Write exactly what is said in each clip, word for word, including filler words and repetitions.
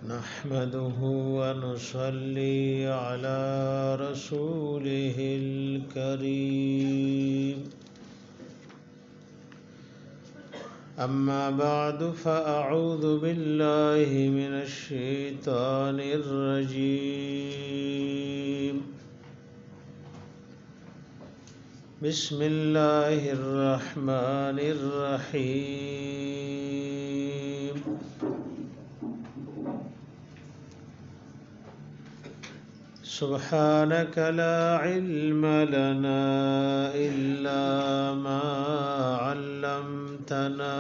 نحمده ونصلي على رسوله الكريم أما بعد فأعوذ بالله من الشيطان الرجيم بسم الله الرحمن الرحيم سبحانك لا علم لنا إلا ما علمتنا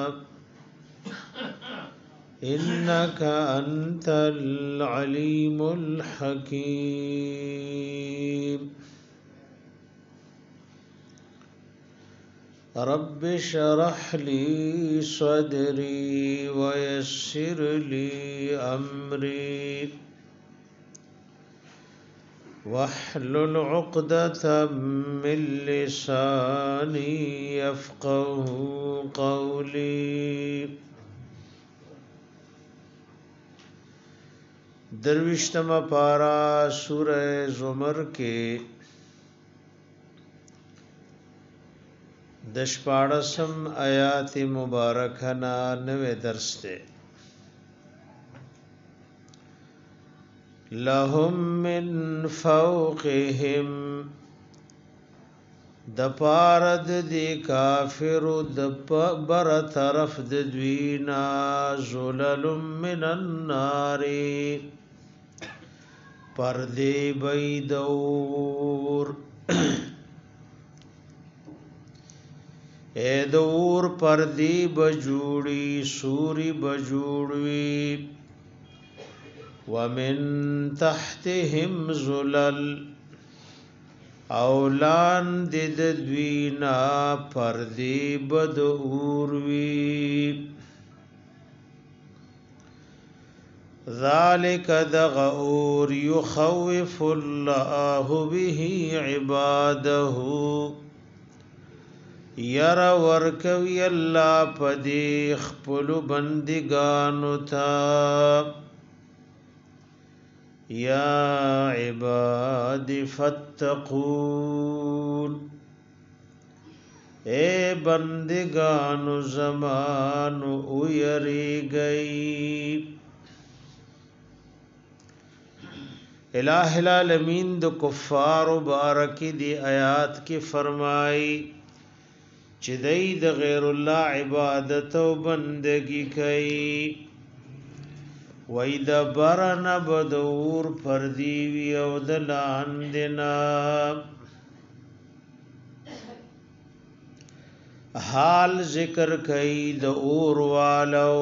إنك أنت العليم الحكيم رب اشرح لي صدري ويسر لي أمري واحلل عقدة من لساني يفقه قولي درویشتم پارا سورہ زمر کے دشپاڑسم آیات مبارکنا نوے درس تے لهم من فوقهم دپارد دی کافر دپ بر طرف دوینا زلل من النار پردی بیدور اے دور پردی بجوڑی سوری بجوڑوی ومن تحتهم زلل اولان دد دوینا پردی بد اوروی ذالک دغور یخوف اللہ به عباده یر ورکوی اللہ پدی خپل بندگانو تا یا عباد فتقون اے بندگان زمان اویری گئی الہ العالمین دو کفار بارکی دی آیات کی فرمائی چی دی د غیر اللہ عبادت و بندگی کئی وَإِذَا بَرَنَ بَدَوْرْ پردیوی او دلاندنا حال ذکر کئی د اور والو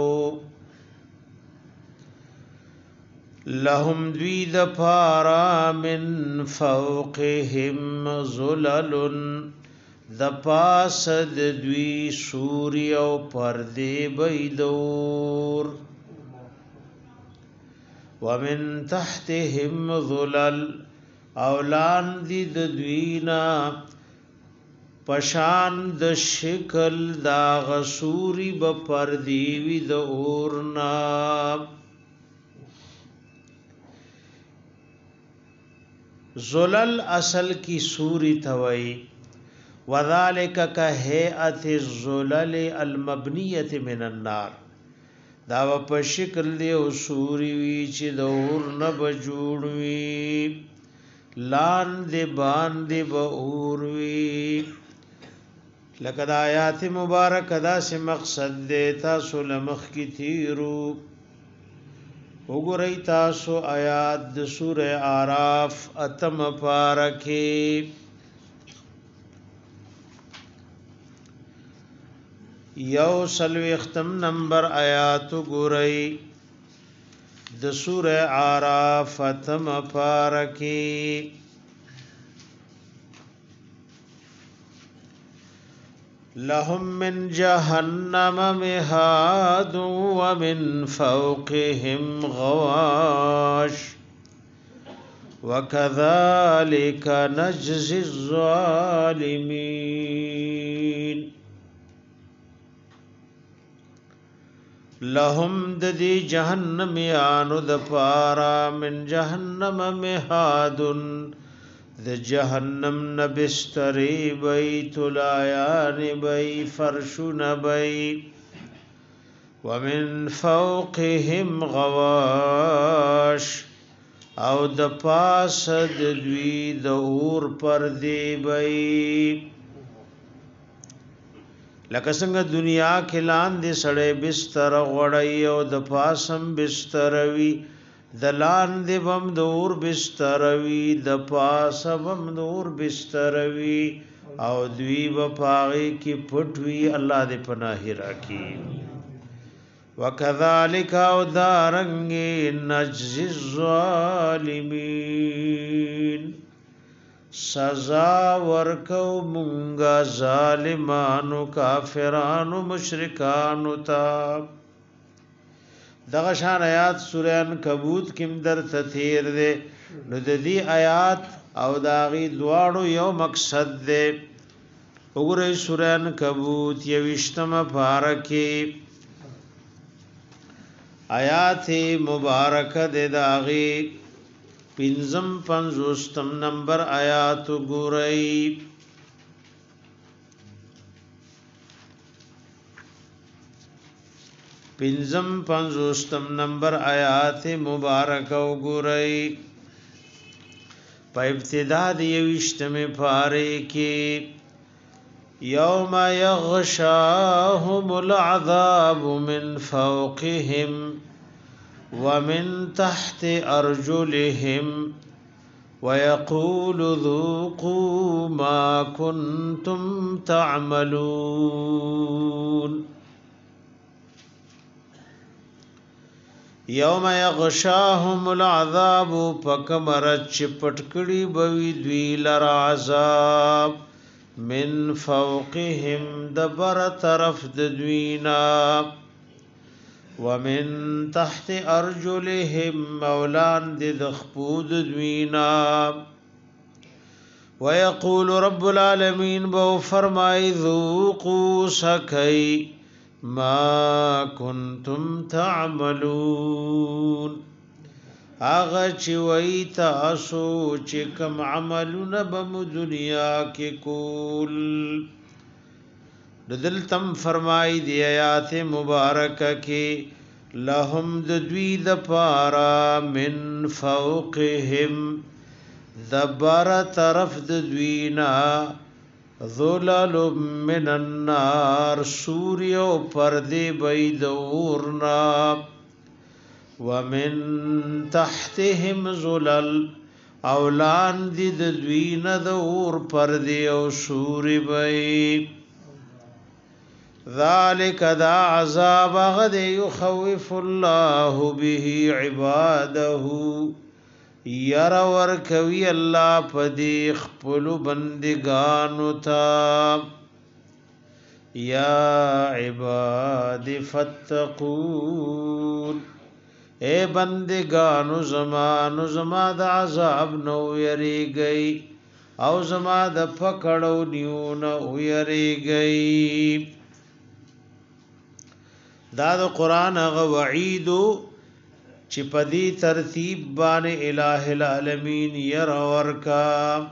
لهم دوی د پارا من فوقهم ظلل د پاس د دوی سوری او پردی بیدور ومن تحتهم ظلل اولان دی د دوینا پشان د شکل دا غسوری ب پردیوی د اورنا ظلل اصل کی سوری توئی وذالک کہیئت الظلل المبنیت من النار دا په شکل دی او سوری وی چې د اور نه بجوړوي لاندې باندې به اور وی لکه د آیات مبارکه دا سه مقصد دی تاسو لمخ کی تیرو وګورئ تاسو آیات د سوره اعراف اتم پارکه یو سلوی ختم نمبر آیات گورئی د سورہ اعراف ختم پارکی لهم من جهنم مهاد ومن فوقهم غواش وكذلك نجزي الظالمين لهم د دې جهنم یانو د پارا من جهنم مهادن د جهنم نبستری بیت لایان بی فرشن بی ومن فوقهم غواش او د پاس د دوی د اور پر دی بی لکه څنګه دنیا کې لاندې سړې بستر غړی او د پاسم بستر وی د لاندې بم د اور بستر وی د پاسم د اور بستر وی او دوی په پاغي کې پټوي الله دې پناه راکړي وکذالک او دارنګ نجزی الظالمین سزا ورکو مونگا ظالمانو کافرانو مشرکانو تا دغه شان آیات سورہ عنکبوت کم در تثیر دے نو د دې آیات او داغي دواړو یو مقصد دے وګورئ سورہ عنکبوت یوشتمه پارکه آیات مبارکه دے داغي پنزم پنزوستم نمبر آیات گورئی پنزم پنزوستم نمبر آیات مبارک گورئی پا ابتدا دیوشتم پارے کی یوم یغشاهم العذاب من فوقهم ومن تحت أرجلهم ويقول ذوقوا ما كنتم تعملون يوم يغشاهم العذاب فكمرت چپټکړي بوي دوی لرا عذاب من فوقهم دبر طرف د دوینا ومن تحت ارجلهم مولان د خپود دوینا ويقول رب العالمین بو فرمای ذوقوا سکی ما کنتم تعملون اغه چې وای تاسو چې کوم عملونه بم دنیا کې کول دل تم فرمای دی آیات مبارکه کې لهم د دوی د پارا من فوقهم دبر طرف د دوینا ظلل من النار سوریو پردی بید ورنا ومن تحتهم ظلل اولان دی د دوینا د ور پردی او سوری بید ذالک دا عذاب غد یخوف الله به عباده ير ور کوي الله پدی خپل بندگانو تا یا عباد فتقون اے بندگانو زمانو زما د عذاب نو یری گئی او زما د پکړو نیو نو یری گئی دا د قران غ وعید چې پدی ترتیب باندې الٰه العالمین ير ورکا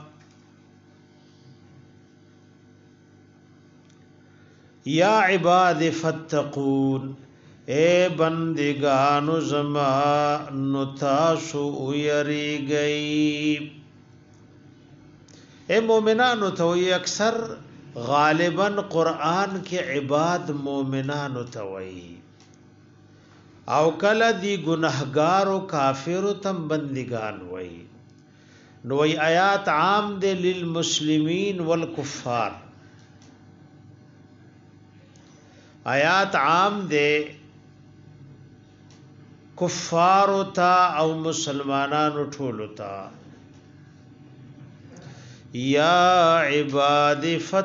یا عباد فتقون اے بندگانو زما نتاسو یری گئی اے مومنانو ته وی اکثر غالبا قرآن کې عباد مومنانو ته وی او کله دی گنہگار او کافر تم بندگان وی نو ای آیات عام دے للمسلمین والکفار آیات عام دے کفار تا او مسلمانانو ټولو تا یا عباد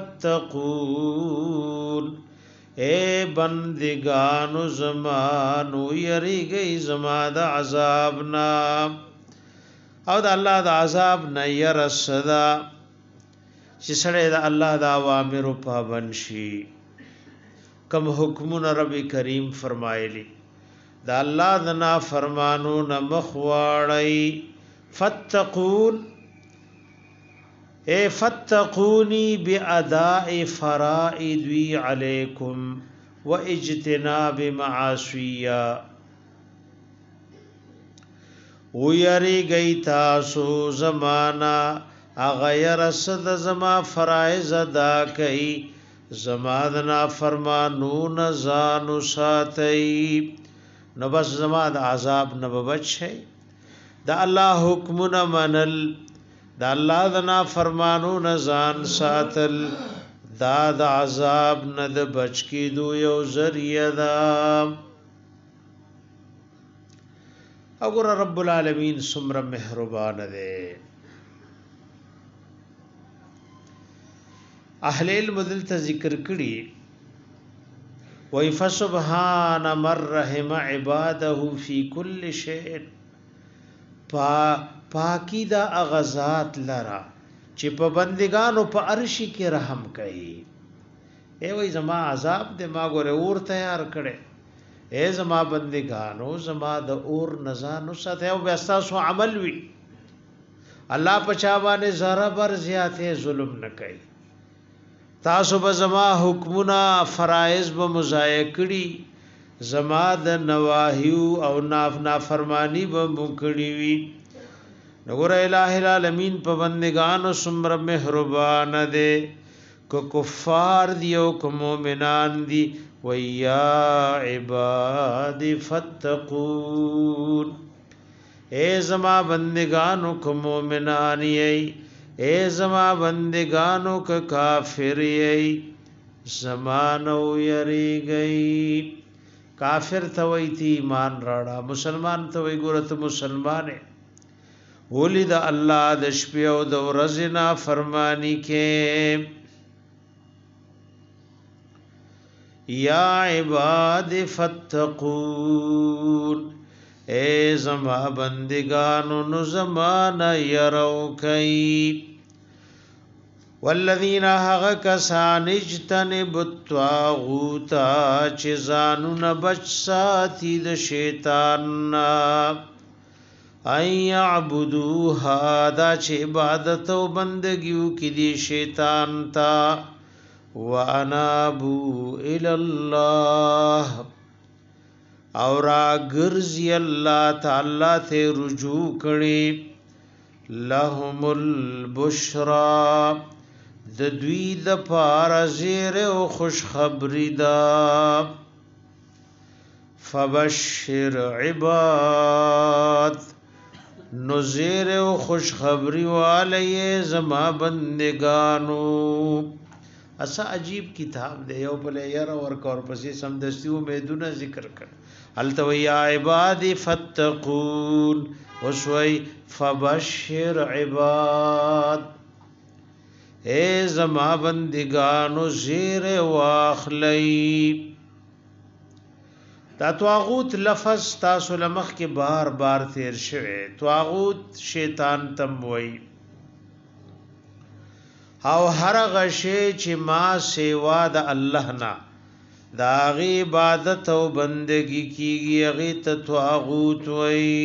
فتقون اے بندگانو زمانو یری گئی زما د عذابنا او د الله د عذاب نه يرسدا چې سړی د الله د اوامر پابند شي کم حکمون رب کریم فرمایلی دا الله د نافرمانو نه مخواړی فتقون اے فتقونی باداء فرائضی علیکم واجتناب معاصیہ ویری گئی تاسو زمانہ اغیر صد زما فرائض ادا کئی زمادنا فرمانون زانو ساتی نو بس زماد عذاب نو بچھے دا اللہ حکمون منل دا اللہ دنا فرمانون زان ساتل دا دا عذاب ند بچ کی دو یو ذریعہ دا اگر رب العالمین سمر مہربان دے اہل علم دلتا ذکر کری وَإِ فَسُبْحَانَ مَنْ رَحِمَ عِبَادَهُ فِي كُلِّ شَيْءٍ پا پاکی دا اغزات لرا چی پا بندگانو پا عرشی کی رحم کئی اے وی زما عذاب دے ما گورے اور تیار کرے اے زما بندگانو زما دا اور نزانو ساتھ ہے وہ بیستاسو عمل وی اللہ پچابانے ذرہ بر زیادہ ظلم نکئی تاسو به زما حکمنا فرائض به مضایع کړي زما د نواهیو او ناف نافرمانی به مکړي وي نګور الٰه العالمین په بندگانو سمر مهربان دي کو کفار دی او کو مؤمنان دی ویا عباد فتقون اے زما بندگانو کو مؤمنان ای اے زما بندگانو کا کافر ای زمانو یری گئی کافر توئی تی ایمان راڑا مسلمان توئی گورت مسلمان ہے ولی دا اللہ د شپې او د ورځې نا فرمانی کې یا عباد فتقون اے زما بندگانو نو زمان یرو کئی والذین حق کسان اجتنب الطاغوتا چزانون بچ ساتی د شیطان ان یعبدوها دا چه عبادت و بندگیو کی دی شیطان تا وانابو الاللہ اور گرزی اللہ تعالی تے رجوع کړي لهم البشرا د دوی د پار زیر او خوش خبری دا فبشر عباد نذیر او خوش خبری والی زما بندگانو اسا عجیب کتاب دے یو بلے یر اور کور پسی سمدستیو میدونه ذکر کر التوی عباد فتقون وسوی فبشر عباد اے زما بندگانو زیر واخلی دا طاغوت لفظ تاسو لمخ کے بار بار تیر شوه طاغوت شیطان تم وئی او هر غشی چې ما سیوا د الله نه دا غی عبادت او بندگی کیږي هغه ته طاغوت وای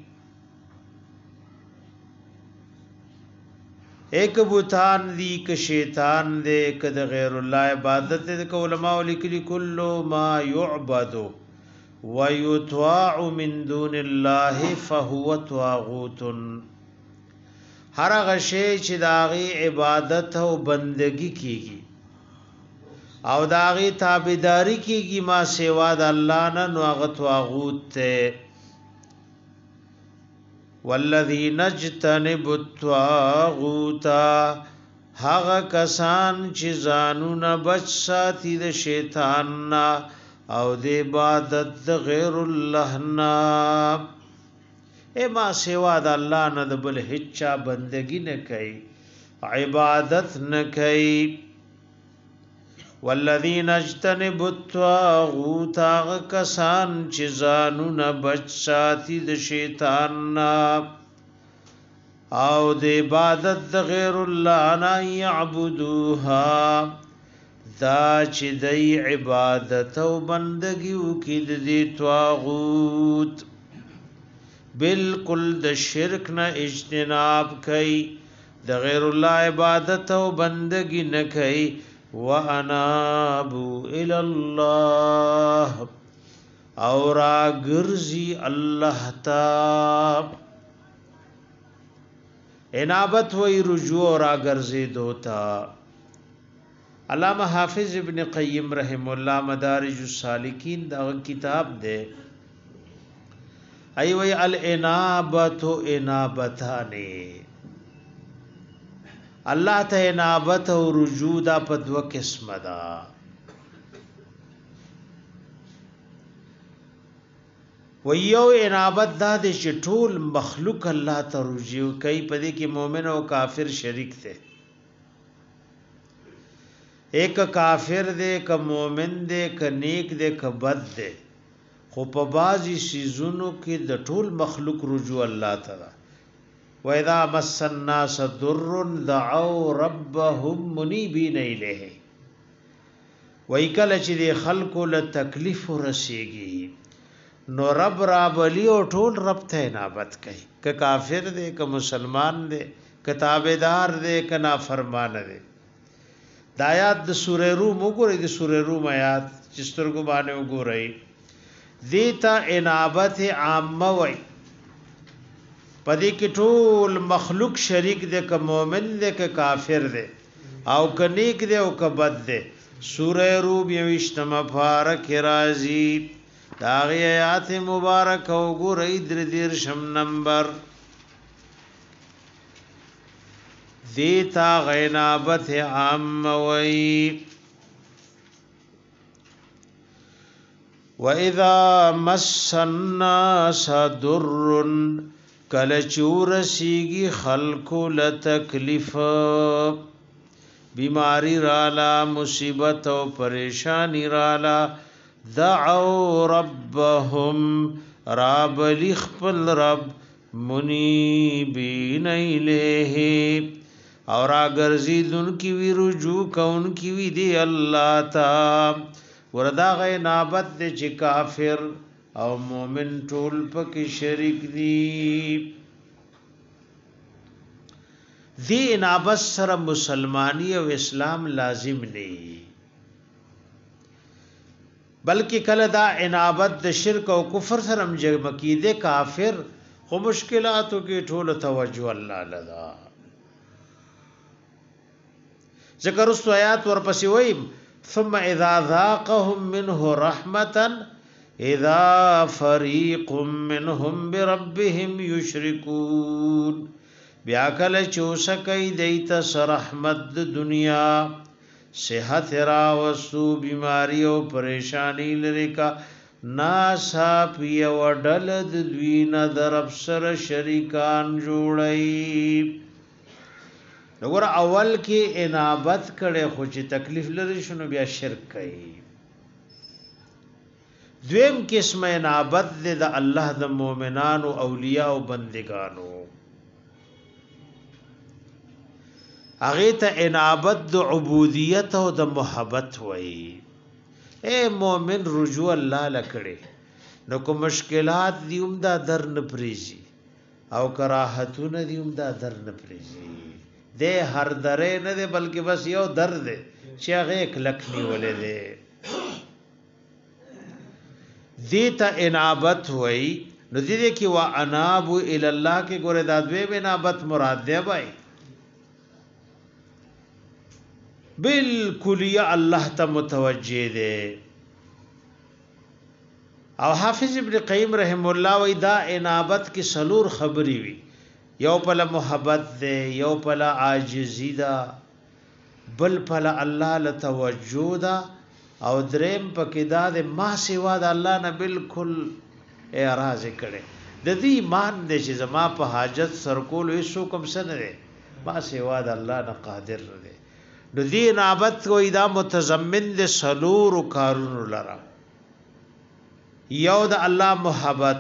ایک بوتان دی ک شیطان دے ک د غیر الله عبادت د علماء لیکلی کلو ما يعبد ويطاع من دون الله فهو طاغوت هر غشی چې داغي عبادت او بندگی کیږي او داغي تابعداري کیږي ما سیوا د الله نه نو هغه طاغوت ته والذین اجتنبوا الطاغوت هغه کسان چې ځانونه بچ ساتي د شیطان نه او د عبادت د غیر الله نه اے ما سوا د الله نه د بل هیڅ بندگی نه کوي عبادت نه کوي والذین اجتنبوا الطاغوت هغه کسان چې ځانونه بچ ساتي د شیطان نه او د عبادت د غیر الله نه يعبدوها دا چې دی عبادت او بندگی وکړي د دې طاغوت بالکل د شرک نه اجتناب کوي د غیر الله عبادت او بندگی نه کوي وانابوا الى الله او را ګرځي الله تا انابت وی رجوع را ګرځي دوتا علامہ حافظ ابن قیم رحم الله مدارج السالکین دا کتاب دے ای وی الانابت انابتانی الله ته انابت او رجوع دا په دوه قسم ده و یو انابت دا د ټول مخلوق الله ته رجوع کوي په دې کې مؤمن او کافر شریک دي ایک کافر دے ک مومن دے ک نیک دے ک بد دے خو په بازي سيزونو کې د ټول مخلوق رجوع الله تعالی و اذا مس الناس ضر دعوا ربهم منيبين اليه وای کله چې د خلکو له تکلیف ورسیږي نو رب را بلی او ټول رب ته انابت کوي ک کافر دے ک مسلمان دے ک تابعدار دے ک نافرمان دے د آیات د سوره روم وګورئ د سوره روم آیات چې سترګو باندې وګورئ دیتا انابت عامه وای پدې کې ټول مخلوق شریک دې ک مؤمن دې ک کافر دې او ک نیک دې او ک بد دې سوره روم یوشتم فارق رازی دا آیات مبارک وګورئ در دیر شم نمبر دیتا غینابت عام وی وَإِذَا مَسَّ النَّاسَ دُرٌّ کلچور سیگی خلق لتکلیف بیماری رالا مصیبت و پریشانی رالا دعو ربهم راب لخپل رب منیبین الیہ اور اگر زیدن کی وی رجوع کون کی وی دی اللہ تا وردا غی نابت دے چی کافر او مومن ټول پکې شریک دی دی انابت سره مسلمانی او اسلام لازم نه بلکې کله دا انابت د شرک او کفر سره جمع کیده کافر خو مشکلاتو کې ټول توجه الله لدا ذکر است آیات ورپسې وایي ثم اذا ذاقهم منه رحمتا اذا فريق منهم بربهم يشركون بیا کله چوسکای دیت رحمت د دنیا صحت را وسو بیماری او پریشانی لری کا ناسا پی وډل د دوینه در افسر شریکان جوړی وګوره اول کې انابت کړي خو چې تکلیف لري شنو بیا شرک کوي دویم قسم انابت د الله د مؤمنانو اولیاء او بندگانو هغه ته انابت د عبودیت او د محبت وایي اے مومن رجوع الله لکړي نو کو مشکلات دیوم دا در نه پریزي او کراهتونه دیوم دا در نه پریزي دے ہر درے نه دے بلکہ بس یو در دے چې هغه کلکنی ولې دے دیتا انابت ہوئی نو دې کې وا اناب ال الله کې ګوره دا دوی انابت مراد دی بھائی بالکل یا الله ته متوجه دے او حافظ ابن قیم رحم الله وی دا انابت کی سلور خبری وی یو پلا محبت دے یو پلا عاجزی دا بل پلا اللہ لتوجہ دا او دریم پکی دا دے ما سوا دا اللہ نا بالکل اعراض کرے دا دی ایمان دے چی زما پا حاجت سرکولو ایسو کم سن دے ما سوا دا اللہ نا قادر دے نو دی نابت کوئی دا متضمن دے سلور و کارون لرا یو دا اللہ محبت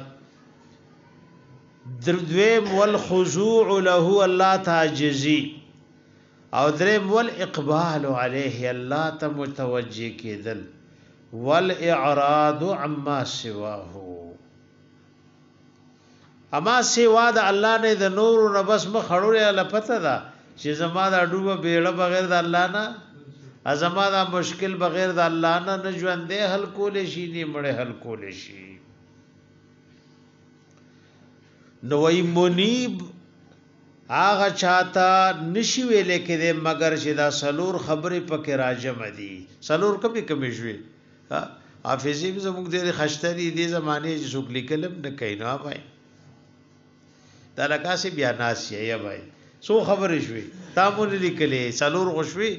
دویم والخضوع له الله تعجزی او دریم والاقبال علیه الله ته متوجه کېدل والاعراض عما سواه اما سوا د الله نه د نور نه بس مخ خړولې لپته ده چې زما دا ډوبه بیړه بغیر د الله نه ازما دا مشکل بغیر د الله نه نه ژوندې حل کولې شي نه مړې حل کولې شي نو وی منیب آغا چاہتا نشی ویلے که دے مگر چې دا سلور خبری پک راجم دی سلور کمی کمی شوی حافظی بھی زمونگ دیر خشتری دی زمانی جی سوک لکلم نکینو آبائی دا لکا سی بیا ناسی ہے یا بھائی سو خبری شوی تامونی لکلے سلور خوشوی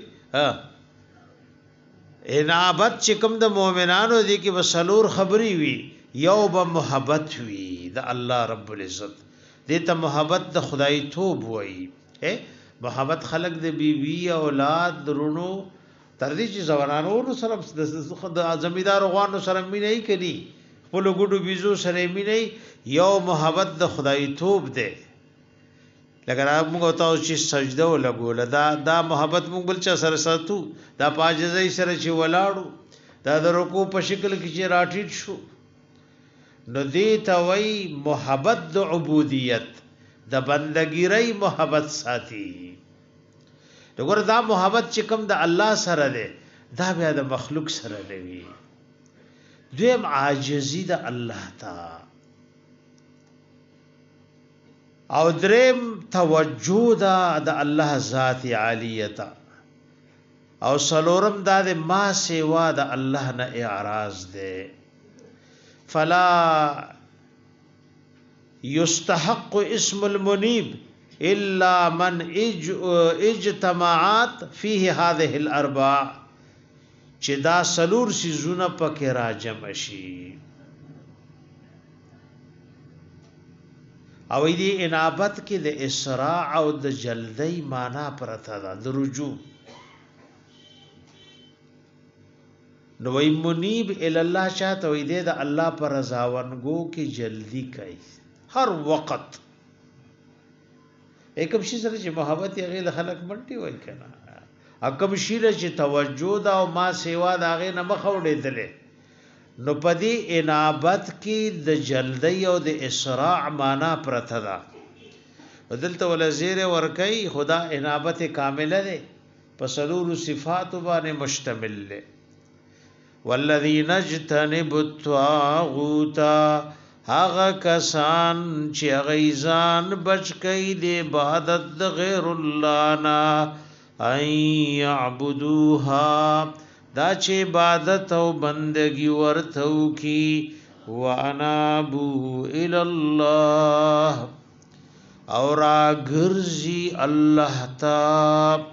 انابت چکم دا مومنانو دی که با سلور خبری وی یو با محبت وی دا اللہ رب العزت دیتا محبت د خدای توب وای محبت خلق د بیوی اولاد درونو تر دې چې زوانانو نو سره د زمیدار غوانو سره می نه کړي خپل ګډو بيزو سره می نه یو محبت د خدای توب دی لکه موږ ته چې سجده ولګول دا دا محبت موږ بل چا سره ساتو دا پاجزای سره چې ولاړو دا د رکوع په شکل کې چې راټیټ شو نو دیتا وی محبت د عبودیت د بندگیری محبت ساتي دغه دا محبت چې کوم د الله سره ده دا بیا د مخلوق سره دی دویم عاجزی د الله تا او دریم توجه دا د الله ذات عالیتا او سلورم دا د ما سوا د الله نه اعراض ده فلا يستحق اسم المنيب الا من اج اجتماعات فيه هذه الاربع چې دا سلور سيزونه پکې راجم شي او دې انابت کې د اسراع او د جلدی معنا پرته ده د رجوع نو وی منیب ال الله چاته وی دې د الله پر رضاونګو کې جلدی کوي هر وخت ایکم شي سره چې محبت یې غیر خلق منټي وای کنه اکم شي چې توجه دا او ما سیوا دا غیر نه مخوړې دله نو پدی انابت کې د جلدی او د اسراع معنا پرته ده دلته ول زیر ور کوي خدا انابت کامله ده پسلور صفات باندې مشتمل ده والذین اجتنبوا الطاغوت هغه کسان چې غیزان بچ کئ د عبادت د غیر الله نا ای یعبدوها دا چې عبادت او بندگی ورته کی وانابو الی الله اور اگرزی الله تا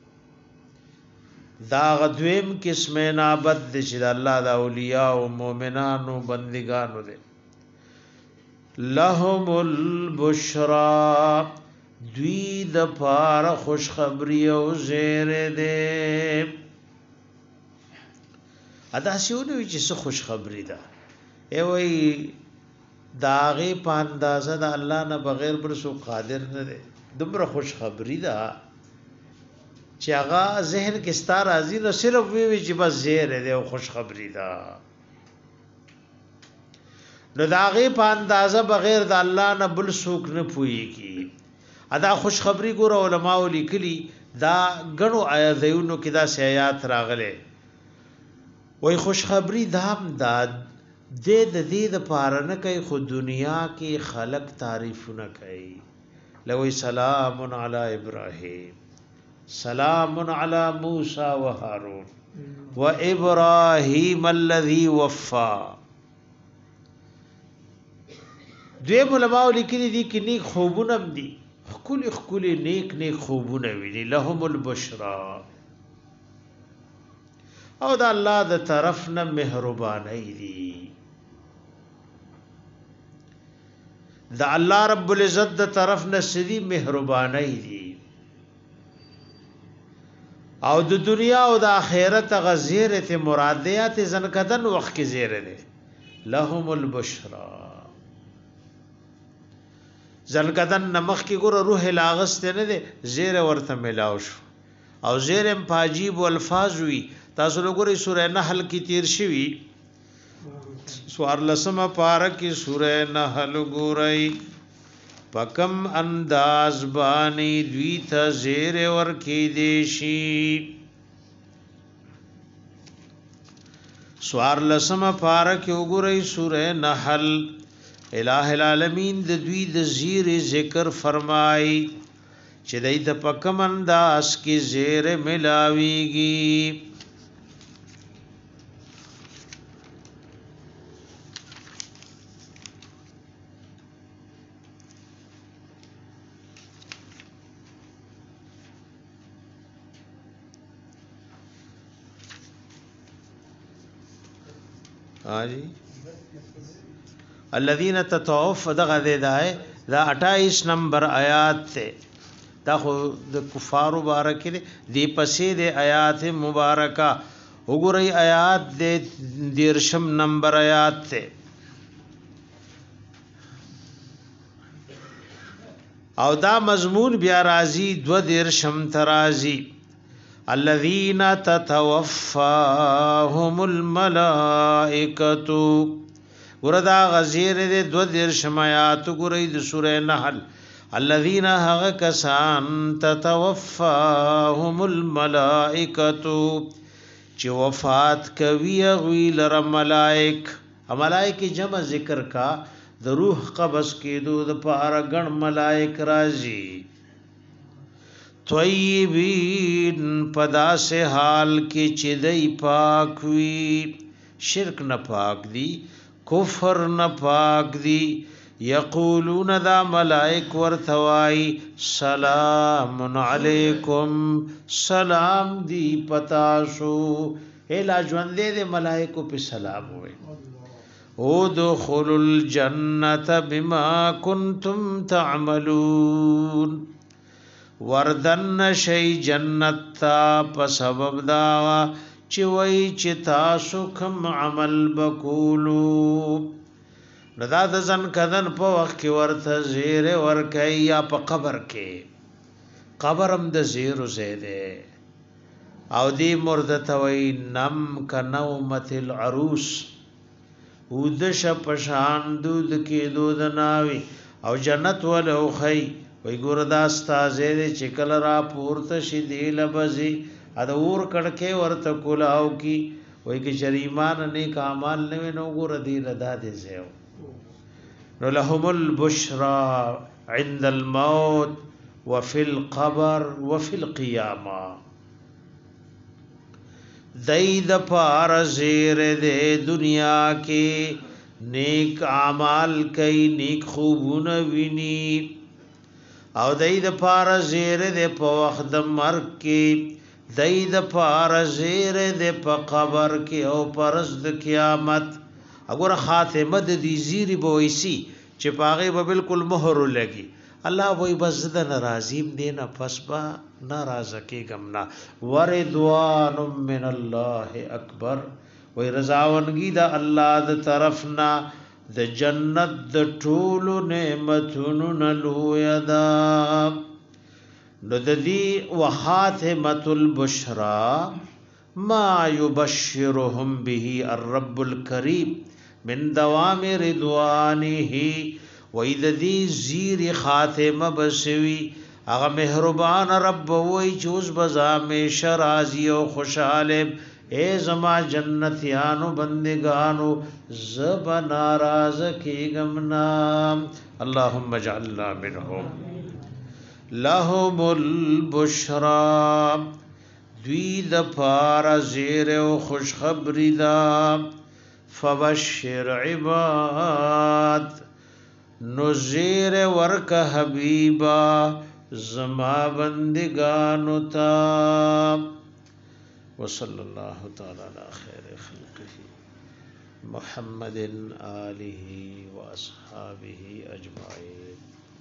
دا غدویم قسم نابد د چې الله د اولیاء او مؤمنانو بندگانو دي لهم البشرا دوی د پار خوش خبری او زیر ده ادا سیونه چې څه خوش خبری ده ای وای داغه په اندازه د الله نه بغیر بل څه قادر نه ده دمر خوش خبری ده چې هغه ذهن کې ستار راځي نو صرف وی وی چې بس زیر دی او خوش خبری ده نو داغه په اندازه بغیر د الله نه بل څوک نه پويږي ادا خوش خبری ګور علماء لیکلي دا غنو آیاتونو کې دا آیات راغله وای خوش خبری دام داد د دې د پاره نه کوي خو دنیا کې خلق تعریفونه کوي لوی سلام علی ابراهیم سلام علی موسی و هارون و ابراهیم الذی وفا دوی علماء لیکلي دي کې نیک خوبونه دي خپل خپل نیک نیک خوبونه ویلي لهم البشرا او دا الله د طرف نه مهرباني دي دا الله رب العزت د طرف نه سدي مهرباني دي او د دنیا او د آخرت غزیرت مرادیات زنکدن وخت کې زیره ده لهم البشرا زنکدن نمخ کې ګور روح لاغست نه ده زیره ورته ملاو شو او زیرم پاجیب والفاظ وی تاسو وګورئ سورہ نحل کې تیر شوی سوار لسمه پارا کې سورہ نحل ګورئ پکم انداز بانی دوی ته زیر ورکی دیشی سوار لسمه پارا کې وګورئ سورہ نحل الہ العالمین د دوی د زیر ذکر فرمای چې دای د پکم انداز کې زیر ملاویږي آجی الذین تتوف دغه دای دا اٹھائیس نمبر آیات ته دا خو د کفار مبارک دی پسې د آیات مبارکه وګورئ آیات د دیرشم نمبر آیات ته او دا مضمون بیا راضی دو دیرشم ترازی الذين تتوفاهم الملائكه وردا غزیر د دو دیر شمایات ګورې د سوره نحل الذين هغ کسان تتوفاهم الملائكه چې وفات کوي غوی لر ملائک ملائک جمع ذکر کا د روح قبض کېدو د پاره ګڼ ملائک راځي طیبین پدا سے حال کی چدئی پاک وی شرک نہ پاک دی کفر نہ پاک دی یقولون دا ملائک ورتوائی سلام علیکم سلام دی پتاسو ایلا جوندے دے ملائکو پہ سلام ہوئے ادخلوا الجنت بما کنتم تعملون وردن شی جنت تا په سبب دا چې وای چې تاسو کوم عمل وکولو ندا د ځن کدن په وخت کې ورته زیر ورکای یا په قبر کې قبرم د زیر زیده او دی مرده وای نم کنومت العروس ودش پشان دود کې دود ناوي او جنت ولو خی وی ګور دا استازې چې کله را پورته شي دی لبزي ا د اور کڑکه ورته کولاو کی وی کې شریمان نه کمال نه نو ګور دی لدا دي زو نو لهم البشرا عند الموت وفي القبر وفي القيامه دید پار زیر دے دنیا کې نیک اعمال کئی نیک خوبونه ویني او دای د پار زیر د په وخت د مرګ کې دای د پار زیر د په قبر کې او پرز د قیامت وګوره خاتمه د دې زیری بوئسی چې پاغه به بالکل مہر لګي الله وای بس د ناراضیم دینه پسبا ناراضه کې غمنا وردوان من الله اکبر وای رضاونګي د الله د طرفنا د جنت د ټولو نعمتونو نلو یدا نو د دې وخاتمه البشرا ما يبشرهم به الرب الكريم من دوام رضوانه وإذ ذي زیر خاتمه بسوي هغه مهربان رب وای چوز بزامه شرازی او خوشاله اے زما جنتیانو بندگانو زب ناراض کی غمنا اللهم اجعلنا منهم لهم البشرا دوی د پار زیر او خوش خبری دا فبشر عباد نذیر ورک حبیبا زما بندگانو تا وصلی اللہ تعالی علی خیر خلقه محمد آلہ و اصحابہ اجمعین.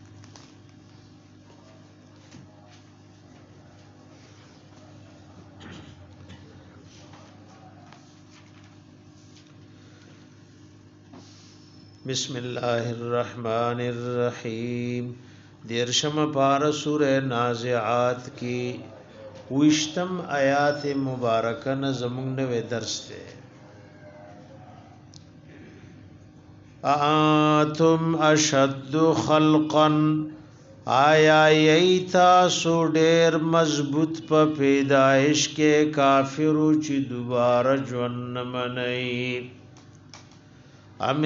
بسم اللہ الرحمن الرحیم. دیرشم پارہ سورہ نازعات کی وشتم آیات مبارکه نه زمونږ نوې درس دی. انتم اشد خلقا آیا ایتا سو ډیر مضبوط په پیدائش کې کافرو چې دوباره ژوند منئ. ام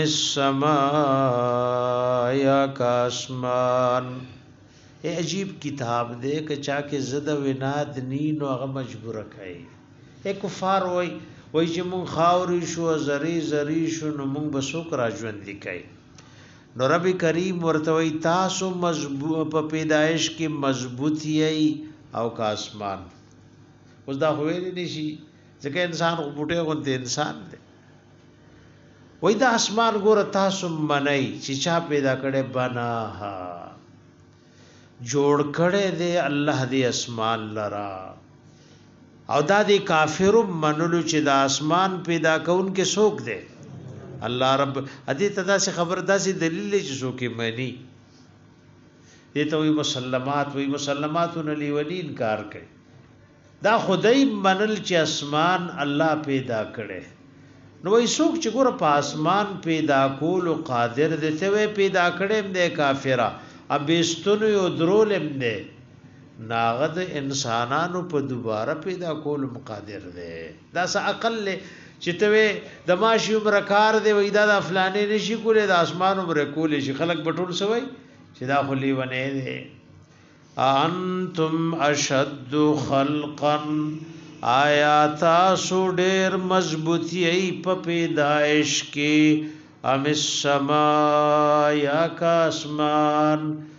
السماء یا کاسمان. اے عجیب کتاب دے کہ چا کې زده وناد نی نو هغه مجبور کړي. اے کفار وای وای چې مون خاوري شو زری زری شو نو مون بسوک را ژوند لیکای. نو رب کریم ورته وای تاسو مضبوط په پیدائش کې مضبوطی او کاسمان. اوس دا ویل نشي ځکه انسان غوټه غونته انسان دی. وای دا اسمان ګور تاسو منئ چې چا پیدا کړي بناها جوړ کړي دے الله دې اسمان لرا. او دا دې کافر منلو چې دا اسمان پیدا کون کې څوک دے الله رب. ادي تدا سے خبر دا سي دلیل چې څوک مانی دې ته وي مسلمات وي مسلمات نلی ولي انکار کوي. دا خدای منل چې اسمان الله پیدا کړي نو وای څوک چې ګور په اسمان پیدا کول قادر دې ته وي پیدا کړي دې کافرہ ابستونو یو درولم دے ناغد انسانانو په دوباره پیدا کول مقادر دے. دا سا عقل لے چتوے دماشی عمر کار دے وی دا دا فلانے نشی کولے دا اسمان عمر کولے شی خلق بطول سوئی چی دا خلی ونے دے. انتم اشد خلقا آیا تاسو ډیر مضبوطی ای په پیدائش کی. ام السماء یا کاسمان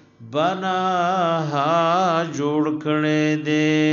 بناها جوړ کړي دے.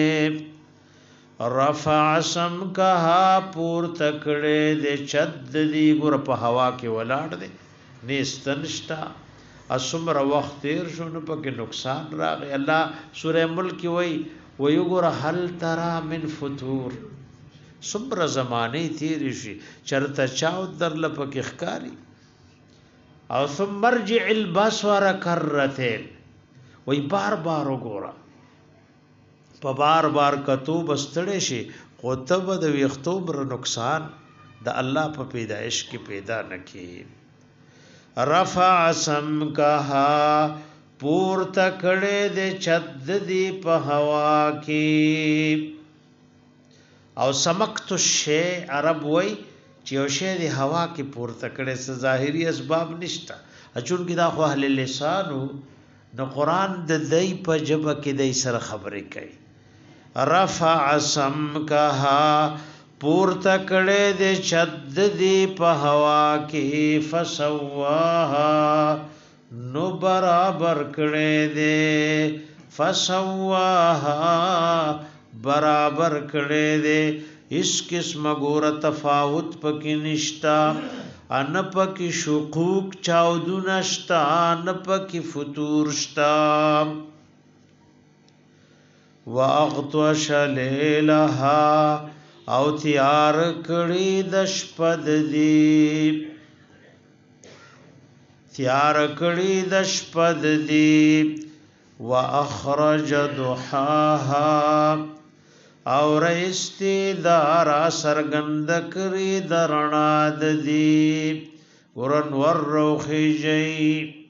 رفع سمکها پور تکړه دے چد دی ګور په هوا کې ولاړ دے نستنشتا اسمر وخت تیر شو نو پکې نقصان راغی. الله سورہ ملک وای وای ګور هل ترى من فطور صبر زمانه تیر شي چرته چاو در لپک اخکاری. او ثم مرجع البصر کرتين وای بار بار وګورا په بار بار کتو بستړې شي قطب د ویختو بر نقصان د الله په پیدائش کې پیدا نکي. رفع سمکها پور تکړه د چد دی په هوا کې. او سمکت الشی عرب وای چې یو شی د هوا کې پورته کړي څه ظاهري اسباب نشته. اچون کې دا خو اهل لسانو د قران د دای په جبه کې دای سره خبرې کوي. رفع سمکها پورته کړي د چد دی په هوا کې فسواها نو برابر کړي دے. فسواها برابر کړي دے. اس قسم ګور تفاوت پکې نشتا ان پکې شقوق چاودو نشتا ان پکې فطور شتا. واغطش لیلها او تیار کړي د شپد دی تیار کړي د شپد دی. واخرج ضحاها او رئیستی دارا سرگند کری درنا دی ورن ور روخی جئی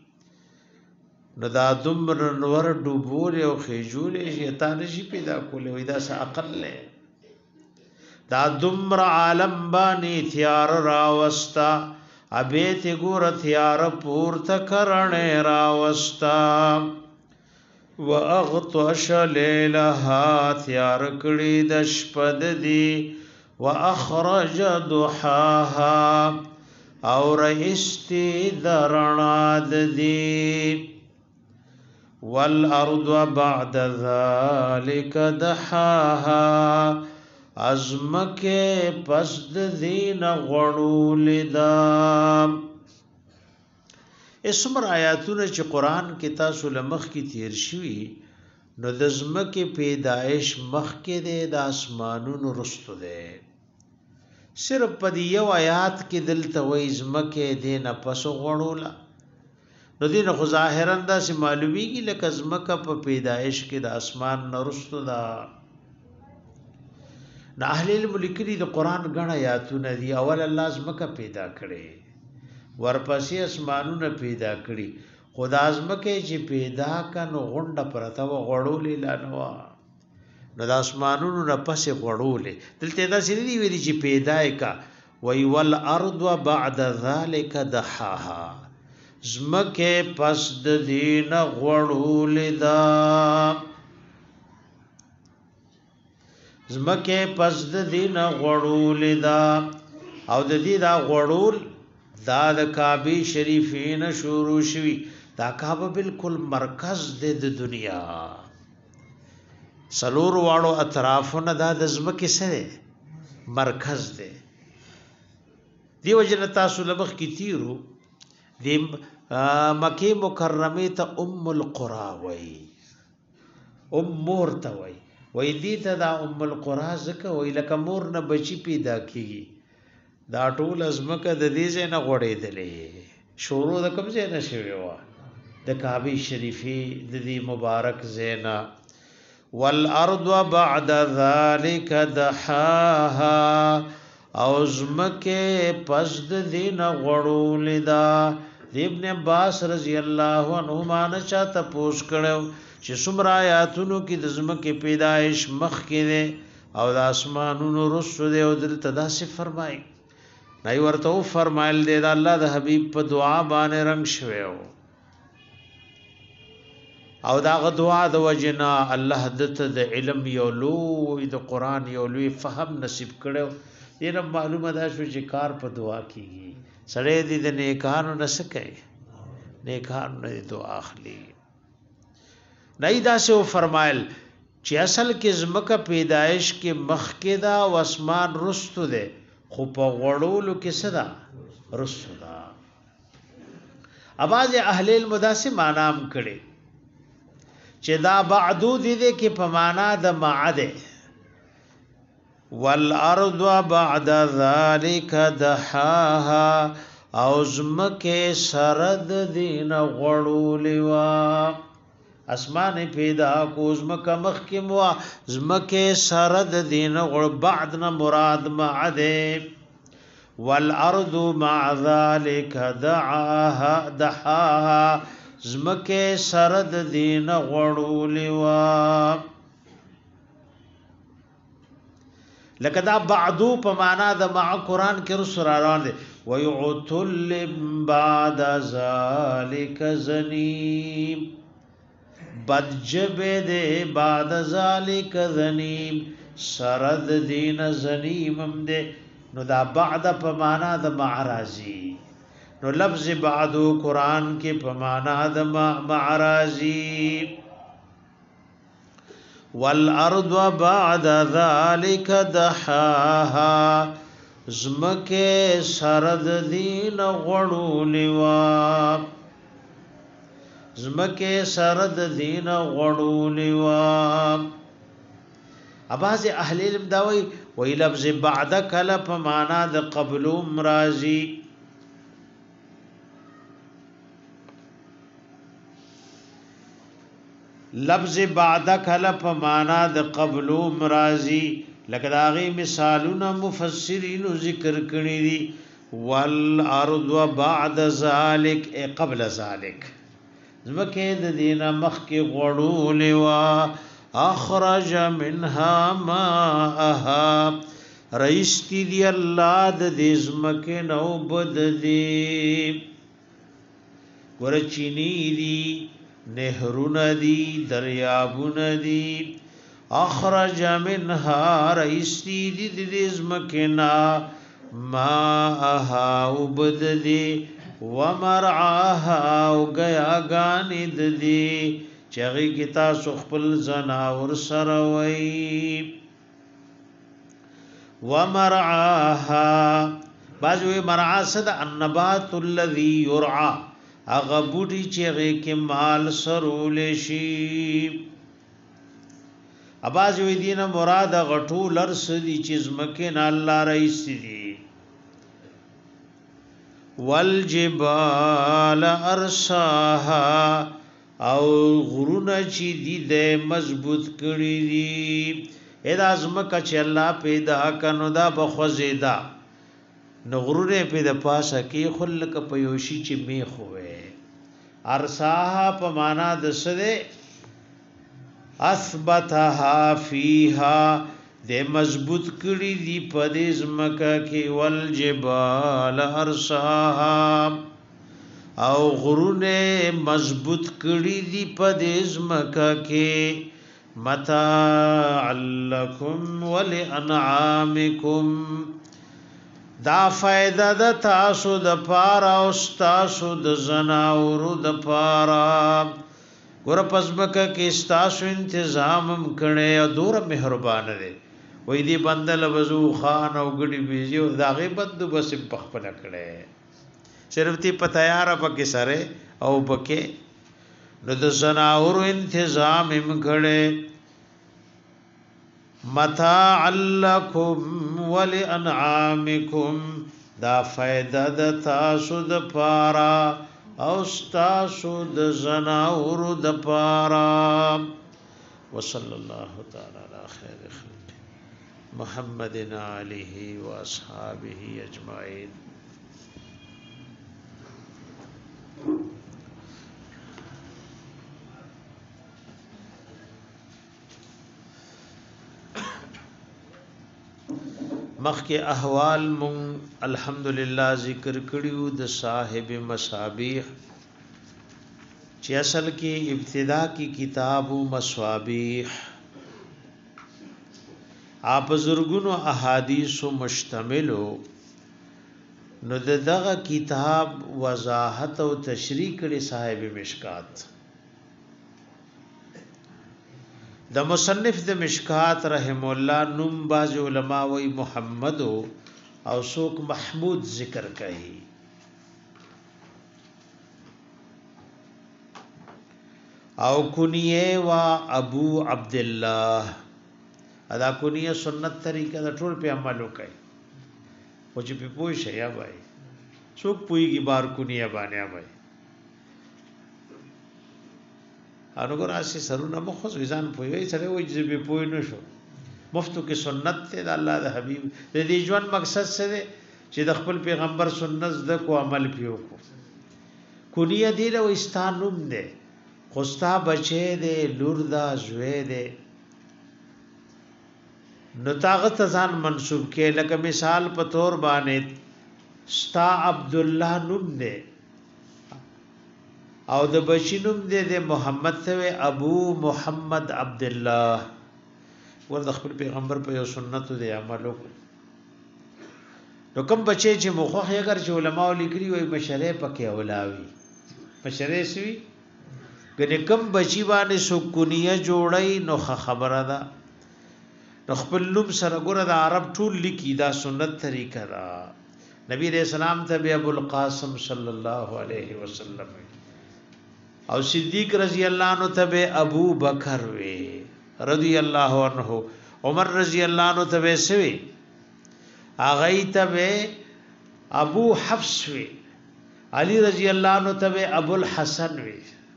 ندا دمر نور ڈوبول او خیجولی شیطانشی پیدا کولی وی دا سا اقل لے. دا دمر عالم بانی تیار راوستا ابیت گور تیار پورتا کرنے راوستا. واغطش لیلها تیار کړي د شپد دی. واخرج ضحاها او رئیستی درناد دی. والارض بعد ذلك دحاها ازمکه پس د دین غړول دا. اسمر آیاتونه چې قران کې تاسو لمخ کې تیر شوي نو د زمکه پیدائش مخ کې د اسمانونو رستو ده. صرف په یو آیات کې دلته وای زمکه دینه پس غړولا نو دین خو ظاهرا دا سي معلومیږي لکه زمکه په پیدائش کې د اسمان نرستو ده. نه اهل علم لیکلي د قران غنا آیاتونه دي اول الله زمکه پیدا کړي ورپسې اسمانونه پیدا کړي خدا ازمکه چې پیدا کنو غونډه پرته و غړولې لانوا نو د اسمانونو نه پسې غړولې دلته دا سړي دی ویلي چې پیدا کا وی ول ارض بعد ذلك دحاها زمکه پس د دین غړولې دا زمکه پس د دین غړولې دا او د دې دا غړول دا د کعبه شریفین شروع شوی دا کعبه بالکل مرکز دی د دنیا سلور واړو اطرافونه دا د زمکه سره مرکز دی دیو جن تاسو لبخ کی تیرو دی مکه مکرمه ته ام القرى وای ام مور ته وای وای دې ته دا ام القرى زکه وای لکه مور نه بچی پیدا کیږي دا ټول ازمکه د دې نه غړېدلې شروع د کوم ځای نه شوی و د کعبه شریفه د دې مبارک زینا والارض بعد ذلك دحاها او زمکه پس د دې نه غړولې دا ابن عباس رضی الله عنهما نه چاته پوښ کړو چې څومره آیاتونو کې د زمکه پیدایش مخ کې ده او د اسمانونو رسو ده او دلته داسې فرمایي نای ورته فرمایل دی دا الله د حبیب په دعا باندې رنگ شویو او دا غ دعا د وجنا الله دته د علم یو لوی د قران یو لوی فهم نصیب کړو دې معلومه ده چې کار په دعا کیږي سړی دې د نیکانو نسکه نیکانو نه دعا اخلي نای دا سو فرمایل چې اصل کې زمکه پیدایش کې مخ کې دا او اسمان رستو ده خو په غړولو کې صدا رستو ده اواز اهل المداسه معنام کړي چې دا بعدو دې کې په معنا د معده والارض بعد ذلك دحاها او زمکه سرد دین غړولې وا اسمان پیدا کو زمکه مخ کې موا زمکه سرد دین غړ بعدنا مراد معده والارض مع ذلك دعاها دحاها زمکه سرد دین غړولې وا لکه دا بعدو په معنا د مع قران کې رسول روان دي ويعتل بعد ذلك زنيم بدجب دے بعد ذلك زنيم سرد دین زنیمم دے نو دا بعد په معنا د معراضی نو لفظ بعدو قران کې په معنا د معراضی والارض بعد ذلك دحاها زمکه سرد دین غړولې وا زمکه سرد دین غړولې وا اباظ اهل علم داوي وی لفظ بعد کله په معنا د قبلوم راضی لفظ بعد کله په معنا د قبلو مرضی لکه داغي مثالونه مفسرین ذکر کړی دي والارض بعد ذلك قبل ذلك زمکه د دینه مخ کې غړولې وا اخرج منها ماءها رئیستی دی الله د دې زمکه نو بد دی ورچینی دی نهرون دی دریابون دی اخرج منها رئیستی دی دی زمکنا ماءها وبد دی ومرعاها وگیا گاند دی چغی کتا سخپل زناور سروی ومرعاها بازوی مرعا صد النبات الذي يرعا اغا بوٹی چیغی کے مال سرول شی اباز وی دینا مراد غټو لرس دی چیز مکن اللہ رئیس دی والجبال ارساها او غرون چی دی دے مضبوط کری دی اې د ازمکه چې الله پیدا کنو دا بخوزیدا نو غرونه پیدا پاسه کې خلک په یوشي چې می خوې ارساها په معنا د سده اثبتها فیها د مضبوط کړي دی په دې ازمکه کې والجبال ارساها او غرونه مضبوط کړي دی په دې ازمکه کې متاع لکم ولانعامکم دا فائدہ د تاسو د پارا او تاسو د زناورو د پارا ګور پسبکه کې تاسو تنظیم کړي او دور مهربان دي وې دې بندل وزو خان او ګډي بيزي او دا غیبت بس په خپل کړي صرف تی پتايار پکې سره او پکې نو د زناور انتظام هم کړي متاع لکم ولانعامکم دا فائدہ د تاسو د پارا او تاسو د زناور د پارا وصلی الله تعالی علی خیر خلق محمد علیه و اصحابہ اجمعین مخکې احوال مون الحمدلله ذکر کړیو د صاحب مصابیح چې اصل کې ابتدا کی کتاب مصابیح آپ زرګونو احادیث مشتمل نو دغه کتاب وضاحت او تشریح کړي صاحب مشکات د مصنف د مشکات رحم الله نوم باز علماء وی محمد او سوق محمود ذکر کړي او کنیه وا ابو عبد الله ادا کنیه سنت طریقه د ټول په عمل وکړي او چې په پوه شي یا بھائی څوک پويږي بار کنیه باندې بھائی انو ګور اسی سرونه مخص ځان پوي سره وې چې به پوي نشو مفتو کې سنت ته د الله د حبيب د دې ژوند مقصد څه دی چې د خپل پیغمبر سنت د کو عمل پیو کو کونیه دی له استانوم دی خوستا بچي دی لور دا زوی دی نو طاقت ځان منسوب کې لکه مثال په تور باندې ستا عبد الله نوم دی او د بچینوم دې د محمد ته ابو محمد عبد الله ور د خپل پیغمبر په یو سنت دی عمل وکړو نو کوم بچي چې مخخ یې اگر چې علماء لیکلي وي مشره پکې اولاوي مشره سوي ګنې کوم بچي باندې سکونیه جوړي نو خبره ده نو خپل نوم سره ګره د عرب ټول لیکي دا سنت طریقه ده نبی رسول الله ته ابو القاسم صلی الله علیه وسلم او صدیق رضی اللہ عنہ تبع ابو بکر وی رضی اللہ عنہ عمر رضی اللہ عنہ تبع سوی آغای تبع ابو حفص وی علی رضی اللہ عنہ تبع ابو الحسن وی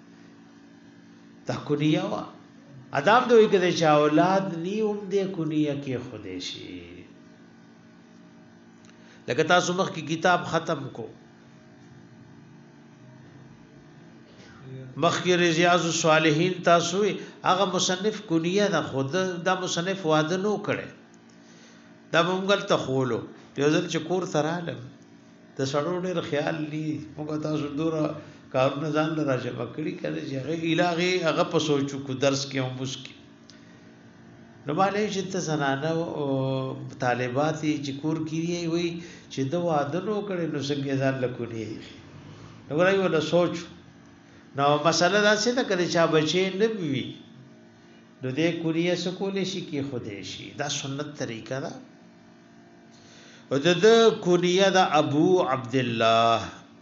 تا کنیه وا ادم دوی کده چا اولاد نی هم دې کنیه کې خودشي لکه تاسو مخ کی کتاب ختم کو مخی ریاض الصالحین تاسو هغه مصنف کنیه دا خود دا مصنف واده نو کړي دا مونږ ته خولو یو ځل چې کور ترالم د سړو ډېر خیال لی موږ تاسو دوره کارونه ځان له راځه پکړی کړي چې هغه الهي هغه په سوچو کو درس کې هم مسکی نو باندې چې ته زنانه او طالبات چې کور کیږي وي چې دا واده نو کړي نو څنګه ځان لکونی نو راي ولا سوچ نو مسله دا څه ده کله چې بچي نه وي نو دې کونیه سکولې شي کې خوده شي دا سنت طریقه ده او د کونیه دا ابو عبد الله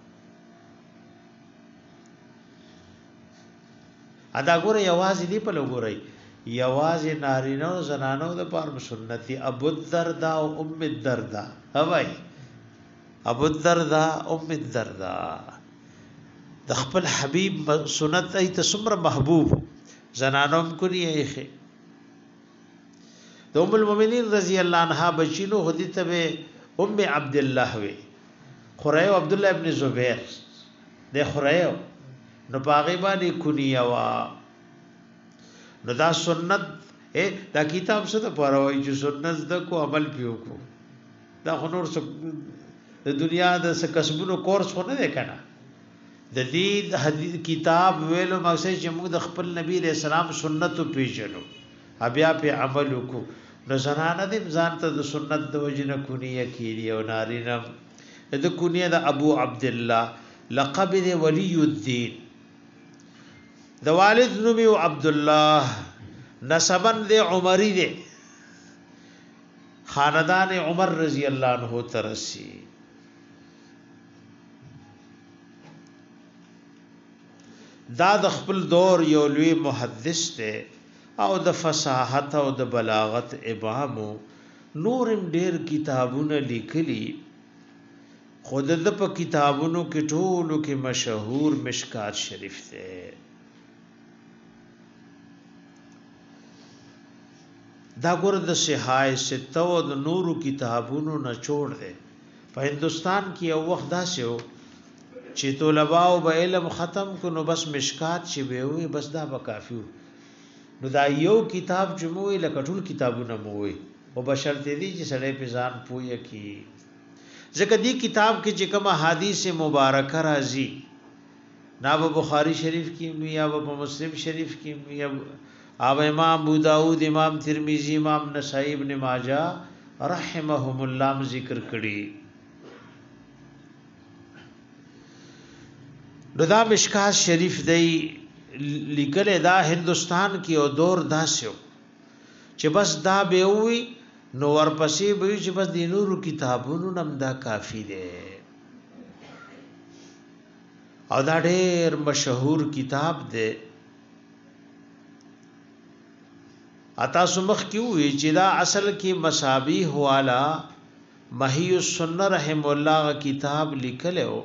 ادا ګوره یوازې دی په لګورای یوازې نارینه او زنانو د پاره سنتي ابو الدرداء او ام الدرداء هواي ابو الدرداء ام الدرداء د خپل حبيب سنت ای ته څومره محبوب زنانوم کوي ایخه د ام المؤمنین رضی الله عنها بچینو هدی ته ام عبد الله وی خریو عبد الله ابن زبیر د خریو نو باغی باندې کونیه وا نو دا سنت اے دا کتاب څه ته پروي چې سنت د کو عمل پیو کو دا خنور څه د دنیا د څه کسبونو کورس خو نه دی کنه د دې حدیث کتاب ویلو مقصد چې موږ د خپل نبی رسول سلام سنت پیژنو بیا په عمل وکړو نو زنانه دې ځان ته د سنت د وجنه کونیه کیږي او نارینه د کونیه د ابو عبد الله لقب دې ولی الدین د والد نوم یو عبد الله نسبن دې عمری دې خاندان عمر رضی الله عنه ترسي دا د خپل دور یو لوی محدث ته او د فصاحت او د بلاغت ابهامو نورم ډیر کتابونه لیکلي خود د په کتابونو کې ټولو کې مشهور مشکات شریف ده دا ګور د صحای سته او د نورو کتابونو نه جوړ ده په هندستان کې یو وخت داسې و چې طلباء او علم ختم کو نو بس مشکات چې به وي بس دا به کافی نو دا یو کتاب جموعي لکه ټول کتابونه موي او بشرط دي چې سړی په ځان پوهه کی ځکه دې کتاب کې چې کوم احادیث مبارکه راځي نا په بخاری شریف کې یا په مسلم شریف کې یا او امام ابو داود امام ترمذی امام نسائی ابن ماجه رحمهم الله ذکر کړي نو دا مشکات شریف دی لیکل دا هندستان کې او دور داسیو چې بس دا به وي نو ورپسې به چې بس د نورو کتابونو نم دا کافی دی او دا ډېر مشهور کتاب دی اتا سمخ کیو وی چې دا اصل کې مصابیح والا محی السنه رحم الله کتاب لیکلو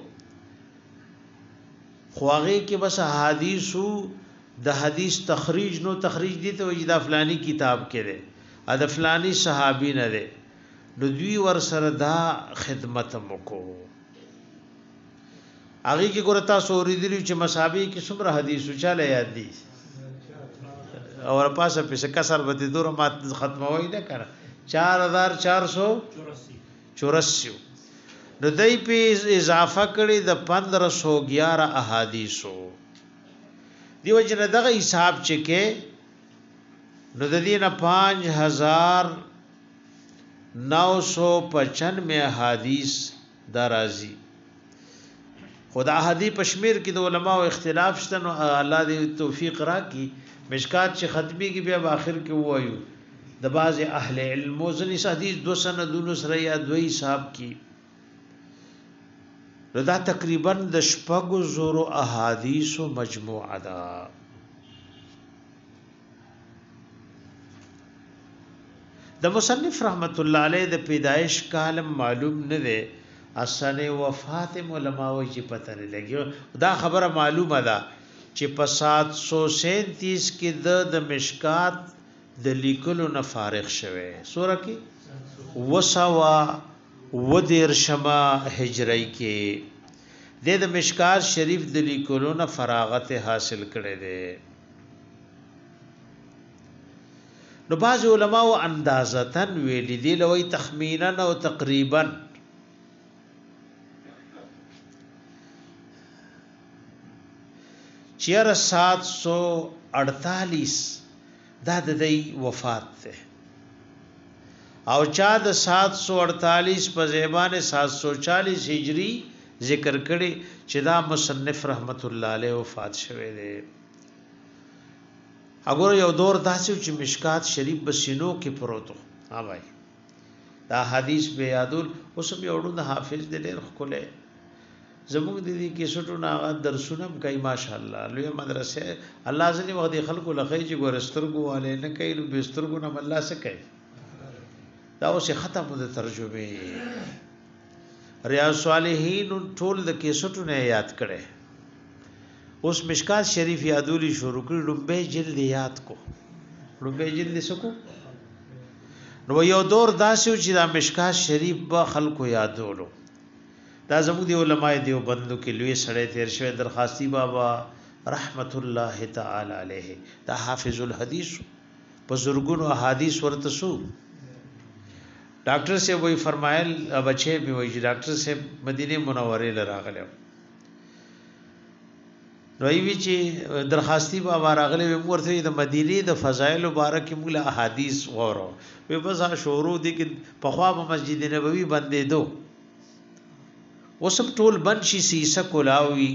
خواغه کې بس احادیثو د حدیث تخریج نو تخریج دي ته وجدا فلانی کتاب کې ده ا د فلانی صحابي نه ده نو دوی ور سره دا خدمت مکو هغه کې ګورتا سوري دي چې مصابي کې څومره حدیثو چاله یاد دي اور پاسه په کسر به دور مات ختموي نه کړه چار ہزار چار سو چوراسی نو دای په اضافه کړي د پندرہ سو گیارہ احادیثو دیو جن دغه حساب چکه نو د دې نه پانچ ہزار نو سو پچانوے احادیث درازي خدا حدیث پشمیر کې د علماو اختلاف شته نو الله دې توفیق راکړي مشکات چې ختمي کې بیا اخر کې وایو د باز اهل علم وزنی حدیث دو سندونو سره یا دوی حساب کی دا تقریبا د شپږو زورو احادیث مجموعه ده د مصنف رحمت الله علیه د پیدایش کالم معلوم نه ده اسنه وفات علماء چې پته نه لګي دا خبره معلومه ده چې په سات سو سینتیس کې د مشکات د لیکلو نه فارغ شوه سوره کې وسوا ودیر شما هجری کې د مشکات شریف د لیکلو نه فراغت حاصل کړي دي نو باز علماء اندازتن ویل دي لوی تخمینا او تقریبا چیر سات سو اڑتالیس دا د دی وفات ده او چا د سات سو اڑتالیس په زیبان سات سو چالیس هجری ذکر کړي چې دا مصنف رحمت الله علیه وفات شوه دی اگر یو دور داسې چې مشکات شریف بسینو کې پروتو ها بھائی دا حدیث به یادول اوس به وړو حافظ دې ډېر خله زموږ د دې کې سټو نا درسونه کوي ماشاءالله لوی مدرسه الله ځنی وخت خلکو لخی چې ګورسترګو والے نه کوي نو بسترګو نه الله څه کوي دا اوس ختم د ترجمه ریاض صالحین ټول د کې سټو نه یاد کړي اوس مشکات شریف یادولی شروع کړي لومبه جلد یاد کو لومبه جلد سکو نو یو دور داسې چې دا مشکات شریف به خلکو یادولو. دا زموږ د علماء دیوبندو کې لوی سړی تیر شوی درخاستی بابا رحمت الله تعالی علیه، دا حافظ الحدیث په زرګونو احادیث ورته سو. ډاکټر صاحب وی فرمایل بچي به وی ډاکټر صاحب مدینه منوره لراغله نوې وی چې درخاستی بابا راغله ورته د مدینه د فضایل مبارک مولا احادیث غورو وی بس شروع دي کې په خوا مسجد نبوي باندې دو وسب ټول بند شي سیسه کولاوي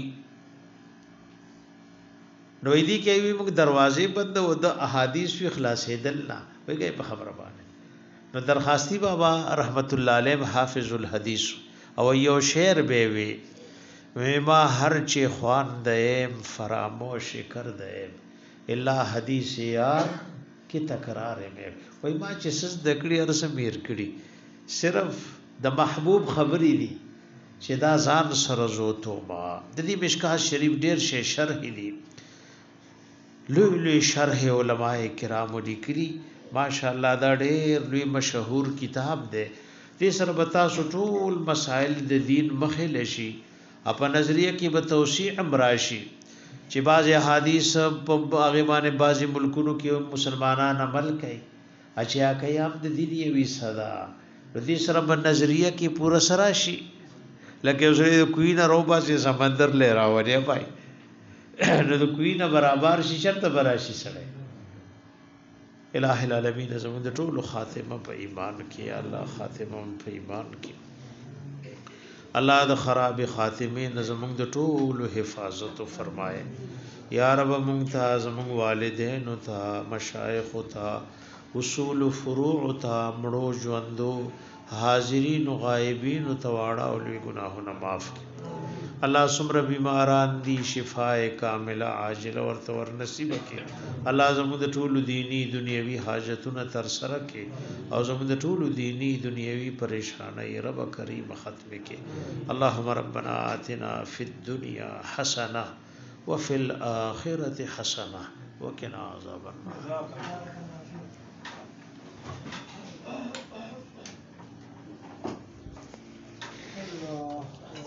نو دې کې وی موږ دروازې بند او د احادیث وی خلاصې دلنا وی گئی په خبره باندې. نو درخاستی بابا رحمت الله علیه حافظ الحدیث او یو شعر به وی ویما هر چی خوان دیم فراموش کر دیم الا حدیث یار کی تکرار میں وای ما چې سس دکړي ارسه میر کړي صرف د محبوب خبرې دي چې دا ځان سره زوتو ما د دې مشکات شریف ډیر شی شرح دي لوی لوی شرح علماء کرام لیکلي ماشاءالله دا ډیر لوی مشهور کتاب دی. دې سره بتا ټول مسائل د دین مخه لشي اپا نظریه کې به توسیع امراشي چې بعض احادیث په هغه باندې بعضی ملکونو کې مسلمانان عمل کوي اچھا کوي هم د دې دی وی صدا دې سره په نظریه کې پورا سراشي لکه اوسه کوی نه روبا چې سمندر لې راوړی پای نو د کوی نه برابر شي شرط براشي سره. الہ العالمین زموږ د ټولو خاتمه په ایمان کې الله خاتمه په ایمان کې الله د خراب خاتمه زموږ د ټولو حفاظت فرمائے. یا رب مونږ ته زموږ والدین او ته مشایخ او ته اصول فروع او ته مړو ژوندو حاضرین او غایبین او تواړه او لوی ګناهونه معاف کړي. الله سمره بیماران دی شفاء کامله عاجله ورته ور نصیب کړي. الله زموږ د ټولو دینی دنیوي حاجتونه تر سره کړي او زموږ د ټولو دینی دنیوي پریشانای رب کریم ختم کړي. اللهم ربنا آتنا فی الدنيا حسنه وفي الاخره حسنه وقنا عذاب النار.